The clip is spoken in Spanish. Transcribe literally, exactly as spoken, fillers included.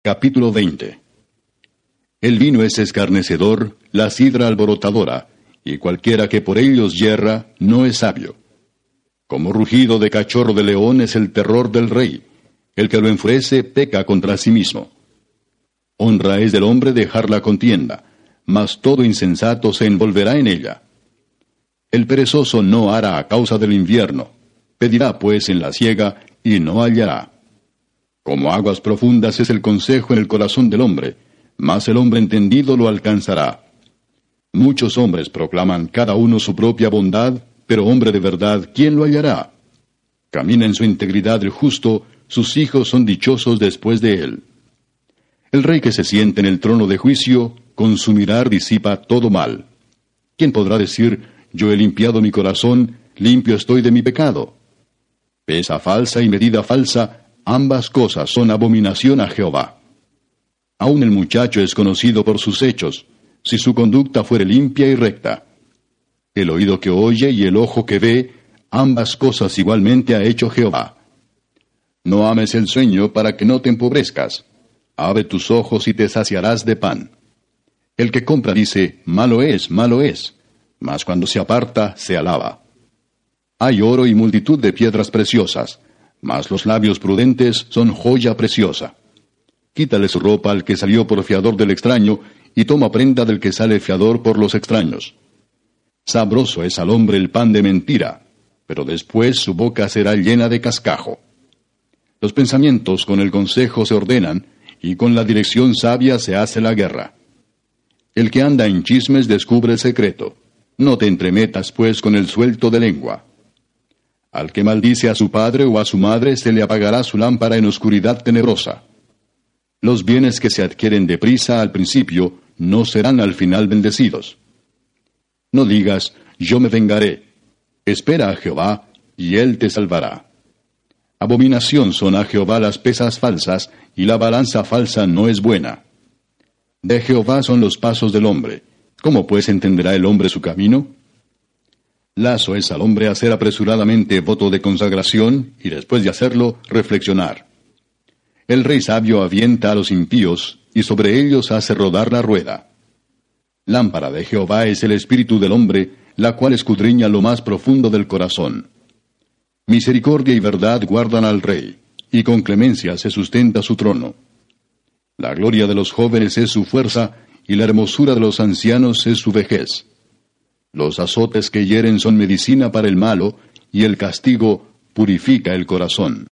Capítulo veinte. El vino es escarnecedor, la sidra alborotadora, y cualquiera que por ellos yerra, no es sabio. Como rugido de cachorro de león es el terror del rey. El que lo enfurece peca contra sí mismo. Honra es del hombre dejar la contienda, mas todo insensato se envolverá en ella. El perezoso no hará a causa del invierno, pedirá pues en la siega, y no hallará. Como aguas profundas es el consejo en el corazón del hombre, mas el hombre entendido lo alcanzará. Muchos hombres proclaman cada uno su propia bondad, pero hombre de verdad, ¿quién lo hallará? Camina en su integridad el justo, sus hijos son dichosos después de él. El rey que se siente en el trono de juicio, con su mirar disipa todo mal. ¿Quién podrá decir, yo he limpiado mi corazón, limpio estoy de mi pecado? Pesa falsa y medida falsa, ambas cosas son abominación a Jehová. Aun el muchacho es conocido por sus hechos, si su conducta fuere limpia y recta. El oído que oye y el ojo que ve, ambas cosas igualmente ha hecho Jehová. No ames el sueño para que no te empobrezcas. Abre tus ojos y te saciarás de pan. El que compra dice, malo es, malo es, mas cuando se aparta, se alaba. Hay oro y multitud de piedras preciosas, mas los labios prudentes son joya preciosa. Quítale su ropa al que salió por fiador del extraño, y toma prenda del que sale fiador por los extraños. Sabroso es al hombre el pan de mentira, pero después su boca será llena de cascajo. Los pensamientos con el consejo se ordenan, y con la dirección sabia se hace la guerra. El que anda en chismes descubre el secreto. No te entremetas, pues, con el suelto de lengua. Al que maldice a su padre o a su madre se le apagará su lámpara en oscuridad tenebrosa. Los bienes que se adquieren deprisa al principio no serán al final bendecidos. No digas, yo me vengaré. Espera a Jehová, y él te salvará. Abominación son a Jehová las pesas falsas, y la balanza falsa no es buena. De Jehová son los pasos del hombre. ¿Cómo pues entenderá el hombre su camino? Lazo es al hombre hacer apresuradamente voto de consagración, y después de hacerlo, reflexionar. El rey sabio avienta a los impíos, y sobre ellos hace rodar la rueda. Lámpara de Jehová es el espíritu del hombre, la cual escudriña lo más profundo del corazón. Misericordia y verdad guardan al rey, y con clemencia se sustenta su trono. La gloria de los jóvenes es su fuerza, y la hermosura de los ancianos es su vejez. Los azotes que hieren son medicina para el malo, y el castigo purifica el corazón.